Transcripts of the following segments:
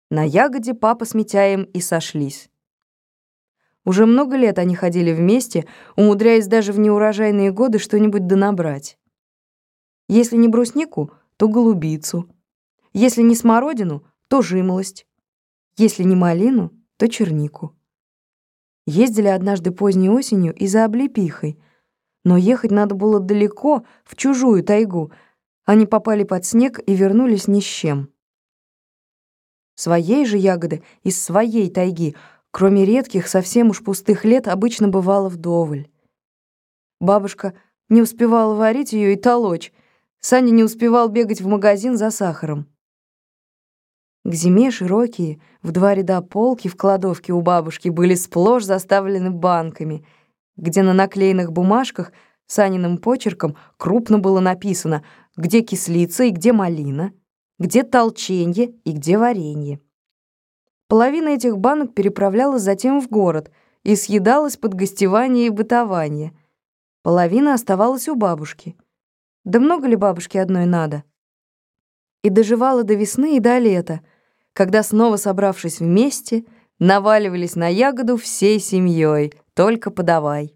На ягоде папа с Митяем и сошлись. Уже много лет они ходили вместе, умудряясь даже в неурожайные годы что-нибудь донабрать. Если не бруснику, то голубицу. Если не смородину, то жимолость. Если не малину, то чернику. Ездили однажды поздней осенью и за облепихой, но ехать надо было далеко, в чужую тайгу. Они попали под снег и вернулись ни с чем. Своей же ягоды из своей тайги, кроме редких, совсем уж пустых лет, обычно бывало вдоволь. Бабушка не успевала варить ее и толочь, Саня не успевал бегать в магазин за сахаром. К зиме широкие, в 2 ряда полки в кладовке у бабушки были сплошь заставлены банками, где на наклеенных бумажках Саниным почерком крупно было написано, где кислица и где малина, где толченье и где варенье. Половина этих банок переправлялась затем в город и съедалась под гостевание и бытование. Половина оставалась у бабушки. Да много ли бабушке одной надо? И доживала до весны и до лета, когда, снова собравшись вместе, наваливались на ягоду всей семьей, только подавай.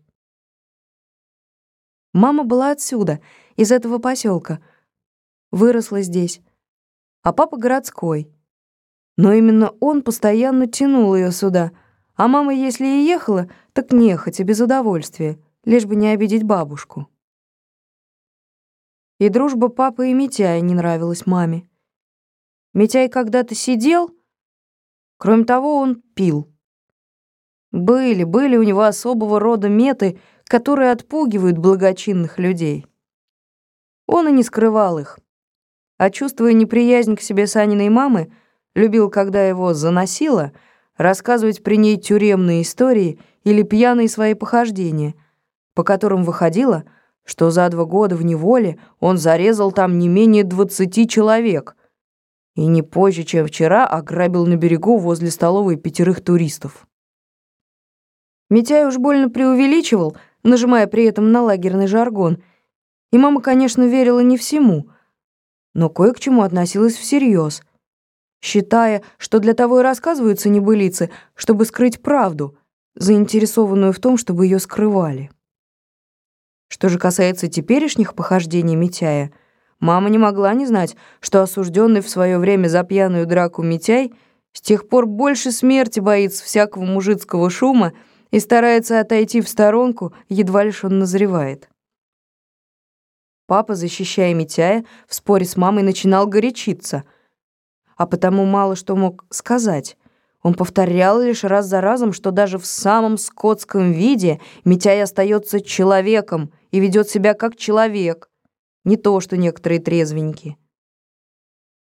Мама была отсюда, из этого поселка, выросла здесь, а папа городской. Но именно он постоянно тянул ее сюда, а мама, если и ехала, так нехотя, без удовольствия, лишь бы не обидеть бабушку. И дружба папы и Митяя не нравилась маме. Митяй когда-то сидел, кроме того, он пил. Были у него особого рода меты, которые отпугивают благочинных людей. Он и не скрывал их. А чувствуя неприязнь к себе Саниной мамы, любил, когда его заносило, рассказывать при ней тюремные истории или пьяные свои похождения, по которым выходило, что за 2 года в неволе он зарезал там не менее 20 человек и не позже, чем вчера, ограбил на берегу возле столовой 5 туристов. Митяй уж больно преувеличивал, нажимая при этом на лагерный жаргон, и мама, конечно, верила не всему, но кое к чему относилась всерьез, считая, что для того и рассказываются небылицы, чтобы скрыть правду, заинтересованную в том, чтобы ее скрывали. Что же касается теперешних похождений Митяя, мама не могла не знать, что осужденный в свое время за пьяную драку Митяй с тех пор больше смерти боится всякого мужицкого шума и старается отойти в сторонку, едва лишь он назревает. Папа, защищая Митяя, в споре с мамой начинал горячиться, а потому мало что мог сказать. Он повторял лишь раз за разом, что даже в самом скотском виде Митяй остается человеком и ведет себя как человек, не то что некоторые трезвенники.